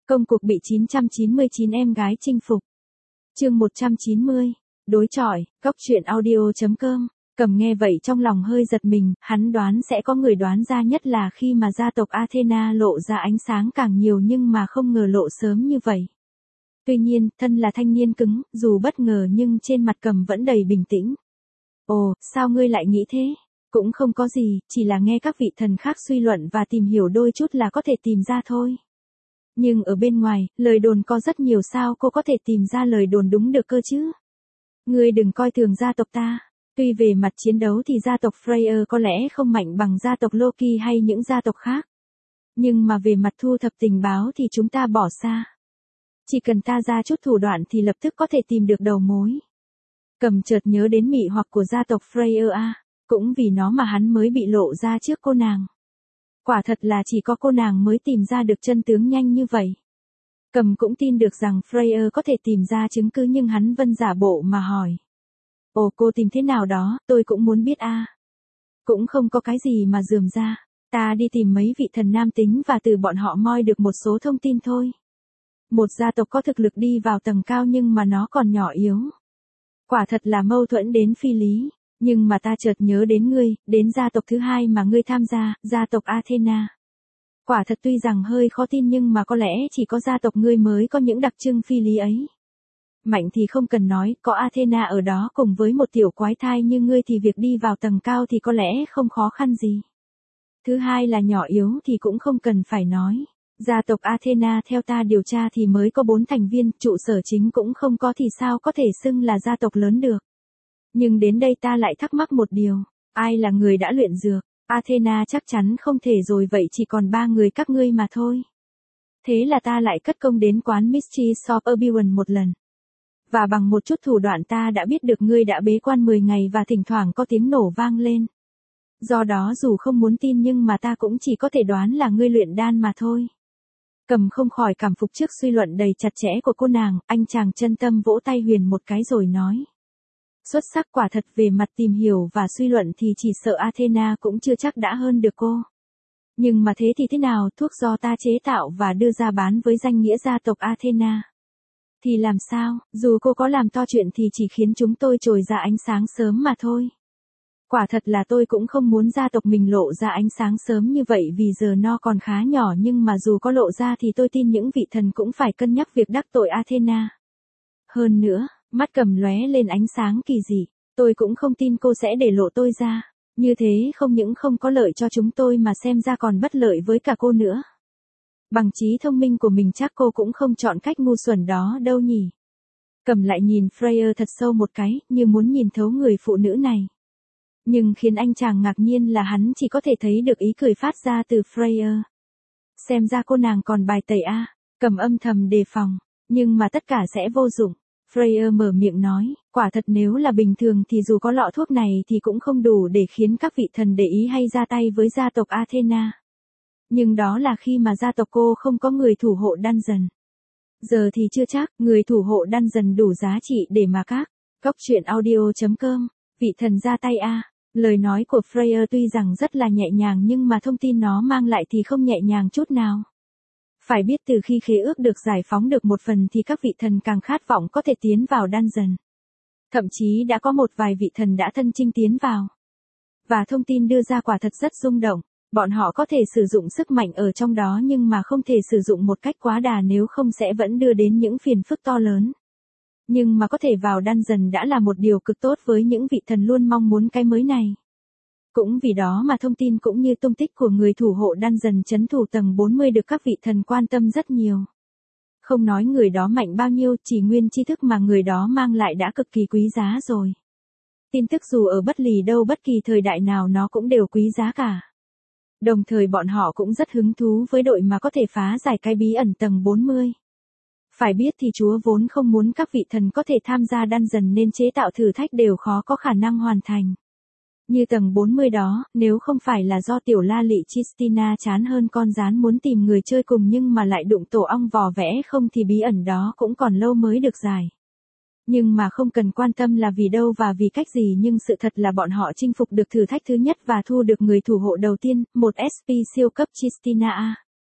Công cuộc bị 999 em gái chinh phục. Chương 190. Đối chọi, góc truyện audio.com. Cầm nghe vậy trong lòng hơi giật mình, hắn đoán sẽ có người đoán ra, nhất là khi mà gia tộc Athena lộ ra ánh sáng càng nhiều, nhưng mà không ngờ lộ sớm như vậy. Tuy nhiên, thân là thanh niên cứng, dù bất ngờ nhưng trên mặt Cầm vẫn đầy bình tĩnh. Ồ, sao ngươi lại nghĩ thế? Cũng không có gì, chỉ là nghe các vị thần khác suy luận và tìm hiểu đôi chút là có thể tìm ra thôi. Nhưng ở bên ngoài, lời đồn có rất nhiều, sao cô có thể tìm ra lời đồn đúng được cơ chứ? Ngươi đừng coi thường gia tộc ta. Tuy về mặt chiến đấu thì gia tộc Freyr có lẽ không mạnh bằng gia tộc Loki hay những gia tộc khác. Nhưng mà về mặt thu thập tình báo thì chúng ta bỏ xa. Chỉ cần ta ra chút thủ đoạn thì lập tức có thể tìm được đầu mối. Cầm chợt nhớ đến mị hoặc của gia tộc Freyr à, cũng vì nó mà hắn mới bị lộ ra trước cô nàng. Quả thật là chỉ có cô nàng mới tìm ra được chân tướng nhanh như vậy. Cầm cũng tin được rằng Freyr có thể tìm ra chứng cứ, nhưng hắn vẫn giả bộ mà hỏi. Ồ, cô tìm thế nào đó, tôi cũng muốn biết a. Cũng không có cái gì mà rườm ra. Ta đi tìm mấy vị thần nam tính và từ bọn họ moi được một số thông tin thôi. Một gia tộc có thực lực đi vào tầng cao nhưng mà nó còn nhỏ yếu. Quả thật là mâu thuẫn đến phi lý. Nhưng mà ta chợt nhớ đến ngươi, đến gia tộc thứ hai mà ngươi tham gia, gia tộc Athena. Quả thật tuy rằng hơi khó tin nhưng mà có lẽ chỉ có gia tộc ngươi mới có những đặc trưng phi lý ấy. Mạnh thì không cần nói, có Athena ở đó cùng với một tiểu quái thai như ngươi thì việc đi vào tầng cao thì có lẽ không khó khăn gì. Thứ hai là nhỏ yếu thì cũng không cần phải nói. Gia tộc Athena theo ta điều tra thì mới có 4 thành viên, trụ sở chính cũng không có thì sao có thể xưng là gia tộc lớn được. Nhưng đến đây ta lại thắc mắc một điều, ai là người đã luyện dược? Athena chắc chắn không thể rồi, vậy chỉ còn 3 người các ngươi mà thôi. Thế là ta lại cất công đến quán Mistress of Oblivion một lần. Và bằng một chút thủ đoạn ta đã biết được ngươi đã bế quan 10 ngày và thỉnh thoảng có tiếng nổ vang lên. Do đó dù không muốn tin nhưng mà ta cũng chỉ có thể đoán là ngươi luyện đan mà thôi. Cầm không khỏi cảm phục trước suy luận đầy chặt chẽ của cô nàng, anh chàng chân tâm vỗ tay huyền một cái rồi nói. Xuất sắc, quả thật về mặt tìm hiểu và suy luận thì chỉ sợ Athena cũng chưa chắc đã hơn được cô. Nhưng mà thế thì thế nào, thuốc do ta chế tạo và đưa ra bán với danh nghĩa gia tộc Athena. Thì làm sao, dù cô có làm to chuyện thì chỉ khiến chúng tôi trồi ra ánh sáng sớm mà thôi. Quả thật là tôi cũng không muốn gia tộc mình lộ ra ánh sáng sớm như vậy vì giờ nó còn khá nhỏ, nhưng mà dù có lộ ra thì tôi tin những vị thần cũng phải cân nhắc việc đắc tội Athena. Hơn nữa, mắt Cầm lóe lên ánh sáng kỳ dị, tôi cũng không tin cô sẽ để lộ tôi ra. Như thế không những không có lợi cho chúng tôi mà xem ra còn bất lợi với cả cô nữa. Bằng trí thông minh của mình chắc cô cũng không chọn cách ngu xuẩn đó đâu nhỉ. Cầm lại nhìn Freyr thật sâu một cái, như muốn nhìn thấu người phụ nữ này. Nhưng khiến anh chàng ngạc nhiên là hắn chỉ có thể thấy được ý cười phát ra từ Freyr. Xem ra cô nàng còn bài tẩy a. Cầm âm thầm đề phòng, nhưng mà tất cả sẽ vô dụng. Freyr mở miệng nói, quả thật nếu là bình thường thì dù có lọ thuốc này thì cũng không đủ để khiến các vị thần để ý hay ra tay với gia tộc Athena. Nhưng đó là khi mà gia tộc cô không có người thủ hộ dungeon. Giờ thì chưa chắc, người thủ hộ dungeon đủ giá trị để mà các góc truyện audio.com, vị thần ra tay a. Lời nói của Freyr tuy rằng rất là nhẹ nhàng nhưng mà thông tin nó mang lại thì không nhẹ nhàng chút nào. Phải biết từ khi khế ước được giải phóng được một phần thì các vị thần càng khát vọng có thể tiến vào dungeon. Thậm chí đã có một vài vị thần đã thân chinh tiến vào. Và thông tin đưa ra quả thật rất rung động. Bọn họ có thể sử dụng sức mạnh ở trong đó nhưng mà không thể sử dụng một cách quá đà, nếu không sẽ vẫn đưa đến những phiền phức to lớn. Nhưng mà có thể vào dungeon đã là một điều cực tốt với những vị thần luôn mong muốn cái mới này. Cũng vì đó mà thông tin cũng như tung tích của người thủ hộ dungeon trấn thủ tầng 40 được các vị thần quan tâm rất nhiều. Không nói người đó mạnh bao nhiêu, chỉ nguyên tri thức mà người đó mang lại đã cực kỳ quý giá rồi. Tin tức dù ở bất lì đâu bất kỳ thời đại nào nó cũng đều quý giá cả. Đồng thời bọn họ cũng rất hứng thú với đội mà có thể phá giải cái bí ẩn tầng 40. Phải biết thì Chúa vốn không muốn các vị thần có thể tham gia dungeon nên chế tạo thử thách đều khó có khả năng hoàn thành. Như tầng 40 đó, nếu không phải là do tiểu la lị Christina chán hơn con rán muốn tìm người chơi cùng nhưng mà lại đụng tổ ong vò vẽ không thì bí ẩn đó cũng còn lâu mới được giải. Nhưng mà không cần quan tâm là vì đâu và vì cách gì, nhưng sự thật là bọn họ chinh phục được thử thách thứ nhất và thu được người thủ hộ đầu tiên, một SP siêu cấp Christina A.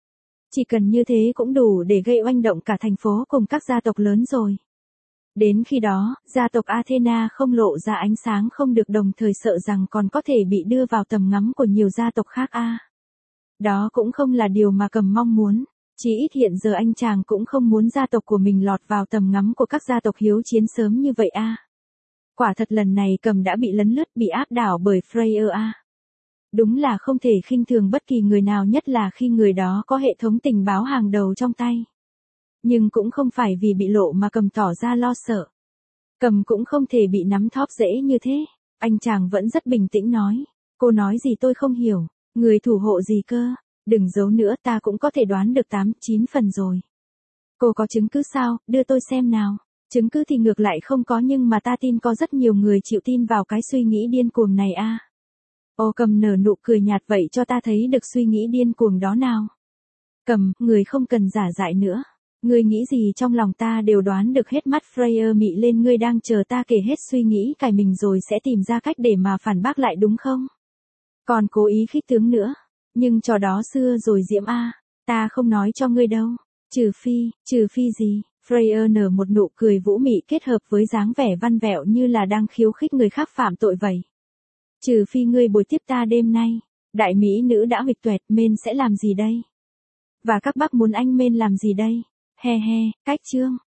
Chỉ cần như thế cũng đủ để gây oanh động cả thành phố cùng các gia tộc lớn rồi. Đến khi đó, gia tộc Athena không lộ ra ánh sáng không được, đồng thời sợ rằng còn có thể bị đưa vào tầm ngắm của nhiều gia tộc khác Đó cũng không là điều mà Cầm mong muốn. Chỉ ít hiện giờ anh chàng cũng không muốn gia tộc của mình lọt vào tầm ngắm của các gia tộc hiếu chiến sớm như vậy Quả thật lần này Cầm đã bị lấn lướt, bị áp đảo bởi Freya Đúng là không thể khinh thường bất kỳ người nào, nhất là khi người đó có hệ thống tình báo hàng đầu trong tay. Nhưng cũng không phải vì bị lộ mà Cầm tỏ ra lo sợ. Cầm cũng không thể bị nắm thóp dễ như thế. Anh chàng vẫn rất bình tĩnh nói. Cô nói gì tôi không hiểu. Người thủ hộ gì cơ? Đừng giấu nữa, ta cũng có thể đoán được 8-9 phần rồi. Cô có chứng cứ sao? Đưa tôi xem nào. Chứng cứ thì ngược lại không có, nhưng mà ta tin có rất nhiều người chịu tin vào cái suy nghĩ điên cuồng này Ô Cầm nở nụ cười nhạt, vậy cho ta thấy được suy nghĩ điên cuồng đó nào. Cầm, người không cần giả dại nữa. Ngươi nghĩ gì trong lòng ta đều đoán được hết. Mắt Freya mị lên, ngươi đang chờ ta kể hết suy nghĩ cải mình rồi sẽ tìm ra cách để mà phản bác lại đúng không? Còn cố ý khích tướng nữa. Nhưng trò đó xưa rồi Diễm ta không nói cho ngươi đâu. Trừ phi gì? Freya nở một nụ cười vũ mị kết hợp với dáng vẻ văn vẹo như là đang khiêu khích người khác phạm tội vậy. Trừ phi ngươi bồi tiếp ta đêm nay. Đại mỹ nữ đã huỵch toẹt, men sẽ làm gì đây? Và các bác muốn anh men làm gì đây? He he, cách chương.